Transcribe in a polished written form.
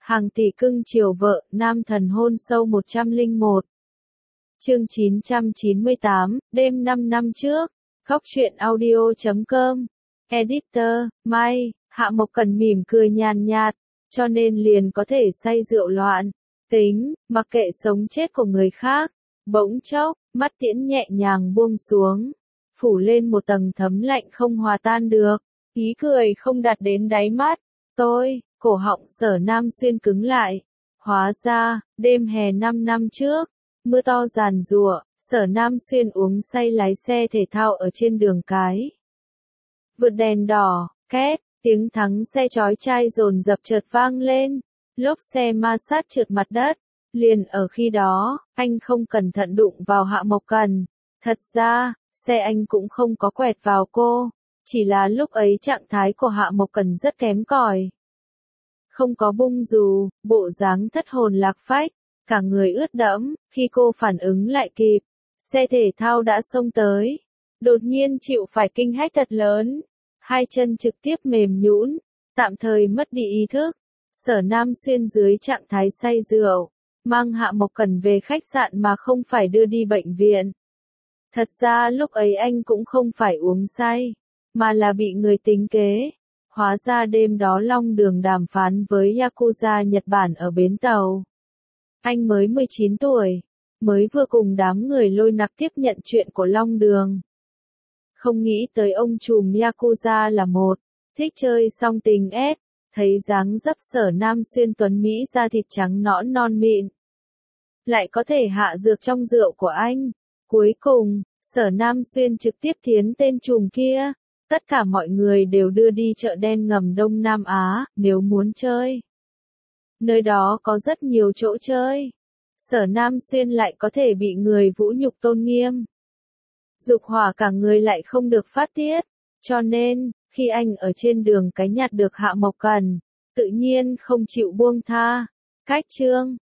Hàng tỷ cưng chiều vợ, nam thần hôn sâu 101. Chương 998, đêm 5 năm trước. Góc truyện audio.com. Editor, May, Hạ Mộc Cần mỉm cười nhàn nhạt, cho nên liền có thể say rượu loạn. Tính, mặc kệ sống chết của người khác. Bỗng chốc, mắt Tiễn nhẹ nhàng buông xuống. Phủ lên một tầng thấm lạnh không hòa tan được. Ý cười không đạt đến đáy mắt. Cổ họng Sở Nam Xuyên cứng lại. Hóa ra, đêm hè 5 năm trước, mưa to giàn giụa, Sở Nam Xuyên uống say lái xe thể thao ở trên đường cái. Vượt đèn đỏ, két, tiếng thắng xe chói tai dồn dập chợt vang lên, lốp xe ma sát trượt mặt đất. Liền ở khi đó, anh không cẩn thận đụng vào Hạ Mộc Cần. Thật ra, xe anh cũng không có quẹt vào cô, chỉ là lúc ấy trạng thái của Hạ Mộc Cần rất kém cỏi. Không có bung dù, bộ dáng thất hồn lạc phách, cả người ướt đẫm. Khi cô phản ứng lại kịp, xe thể thao đã xông tới. Đột nhiên chịu phải kinh hách thật lớn, hai chân trực tiếp mềm nhũn, tạm thời mất đi ý thức. Sở Nam Xuyên dưới trạng thái say rượu, mang Hạ Mộc Cần về khách sạn mà không phải đưa đi bệnh viện. Thật ra lúc ấy anh cũng không phải uống say, mà là bị người tính kế. Hóa ra đêm đó Long Đường đàm phán với Yakuza Nhật Bản ở bến tàu. Anh mới 19 tuổi, mới vừa cùng đám người lôi nặc tiếp nhận chuyện của Long Đường. Không nghĩ tới ông trùm Yakuza là một, thích chơi song tình ép, thấy dáng dấp Sở Nam Xuyên tuấn Mỹ da thịt trắng nõn non mịn. Lại có thể hạ dược trong rượu của anh. Cuối cùng, Sở Nam Xuyên trực tiếp thiến tên trùm kia. Tất cả mọi người đều đưa đi chợ đen ngầm Đông Nam Á, nếu muốn chơi. Nơi đó có rất nhiều chỗ chơi. Sở Nam Xuyên lại có thể bị người vũ nhục tôn nghiêm. Dục hỏa cả người lại không được phát tiết. Cho nên, khi anh ở trên đường cái nhặt được Hạ Mộc Cần, tự nhiên không chịu buông tha. Cách chương,